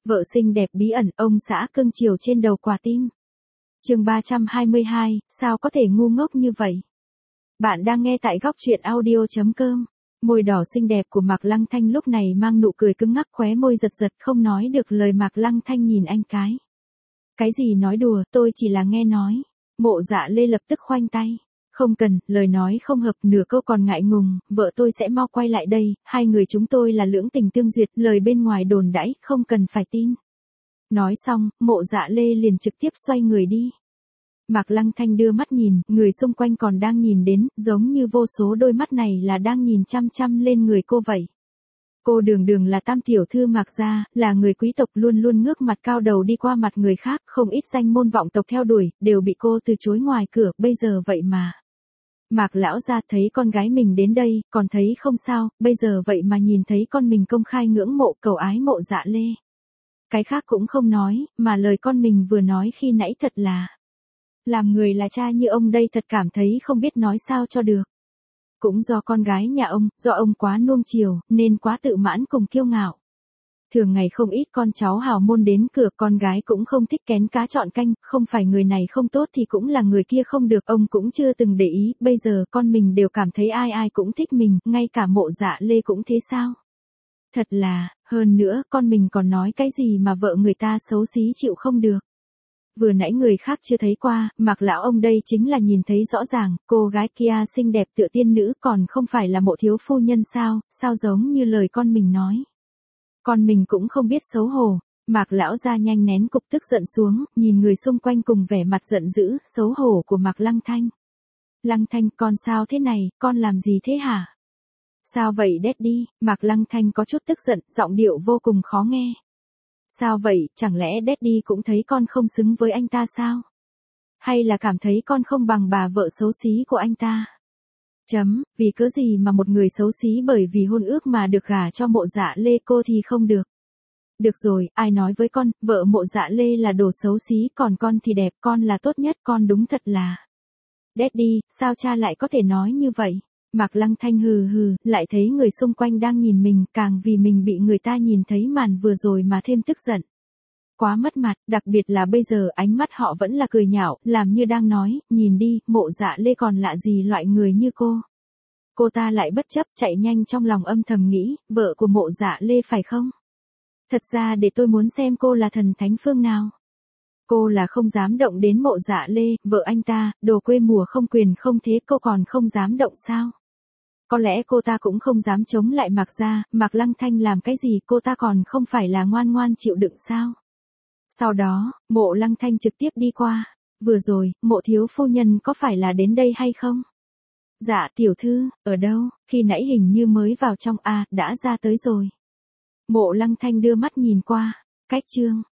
Vợ xinh đẹp bí ẩn, ông xã cưng chiều trên đầu quả tim. Chương 322, sao có thể ngu ngốc như vậy? Bạn đang nghe tại góc truyện audio.com. Môi đỏ xinh đẹp của Mạc Lăng Thanh lúc này mang nụ cười cứng ngắc, khóe môi giật giật không nói được lời. Mạc Lăng Thanh nhìn anh cái. Cái gì nói đùa, tôi chỉ là nghe nói. Mộ Dạ Lê lập tức khoanh tay. Không cần, lời nói không hợp, nửa câu còn ngại ngùng, vợ tôi sẽ mau quay lại đây, hai người chúng tôi là lưỡng tình tương duyệt, lời bên ngoài đồn đãi, không cần phải tin. Nói xong, Mộ Dạ Lê liền trực tiếp xoay người đi. Mạc Lăng Thanh đưa mắt nhìn, người xung quanh còn đang nhìn đến, giống như vô số đôi mắt này là đang nhìn chăm chăm lên người cô vậy. Cô Đường là tam tiểu thư Mạc gia, là người quý tộc luôn luôn ngước mặt cao đầu đi qua mặt người khác, không ít danh môn vọng tộc theo đuổi, đều bị cô từ chối ngoài cửa, bây giờ vậy mà. Mạc lão gia thấy con gái mình đến đây, còn thấy không sao, bây giờ vậy mà nhìn thấy con mình công khai ngưỡng mộ cầu ái Mộ Dạ Lê. Cái khác cũng không nói, mà lời con mình vừa nói khi nãy thật là. Làm người là cha như ông đây thật cảm thấy không biết nói sao cho được. Cũng do con gái nhà ông, do ông quá nuông chiều, nên quá tự mãn cùng kiêu ngạo. Thường ngày không ít con cháu hào môn đến cửa, con gái cũng không thích kén cá chọn canh, không phải người này không tốt thì cũng là người kia không được, ông cũng chưa từng để ý, bây giờ con mình đều cảm thấy ai ai cũng thích mình, ngay cả Mộ Dạ Lê cũng thế sao? Thật là, hơn nữa, con mình còn nói cái gì mà vợ người ta xấu xí chịu không được. Vừa nãy người khác chưa thấy qua, Mạc lão ông đây chính là nhìn thấy rõ ràng, cô gái kia xinh đẹp tựa tiên nữ còn không phải là Mộ thiếu phu nhân sao, sao giống như lời con mình nói. Con mình cũng không biết xấu hổ. Mạc lão ra nhanh nén cục tức giận xuống, nhìn người xung quanh cùng vẻ mặt giận dữ, xấu hổ của Mạc Lăng Thanh. Lăng Thanh, con sao thế này, con làm gì thế hả? Sao vậy Daddy? Mạc Lăng Thanh có chút tức giận, giọng điệu vô cùng khó nghe. Sao vậy, chẳng lẽ Daddy cũng thấy con không xứng với anh ta sao? Hay là cảm thấy con không bằng bà vợ xấu xí của anh ta? Vì cớ gì mà một người xấu xí bởi vì hôn ước mà được gả cho Mộ Dạ Lê, cô thì không được. Được rồi, ai nói với con, vợ Mộ Dạ Lê là đồ xấu xí, còn con thì đẹp, con là tốt nhất, con đúng thật là. Daddy, sao cha lại có thể nói như vậy? Mạc Lăng Thanh hừ hừ, lại thấy người xung quanh đang nhìn mình, càng vì mình bị người ta nhìn thấy màn vừa rồi mà thêm tức giận. Quá mất mặt, đặc biệt là bây giờ ánh mắt họ vẫn là cười nhạo, làm như đang nói, nhìn đi, Mộ Dạ Lê còn lạ gì loại người như cô. Cô ta lại bất chấp chạy nhanh trong lòng âm thầm nghĩ, vợ của Mộ Dạ Lê phải không? Thật ra để tôi muốn xem cô là thần thánh phương nào. Cô là không dám động đến Mộ Dạ Lê, vợ anh ta, đồ quê mùa không quyền không thế, cô còn không dám động sao? Có lẽ cô ta cũng không dám chống lại Mạc gia, Mạc Lăng Thanh làm cái gì cô ta còn không phải là ngoan ngoan chịu đựng sao? Sau đó, Mộ Lăng Thanh trực tiếp đi qua. Vừa rồi, Mộ thiếu phu nhân có phải là đến đây hay không? Dạ tiểu thư, ở đâu? Khi nãy hình như mới vào trong, đã ra tới rồi. Mộ Lăng Thanh đưa mắt nhìn qua. Cách chương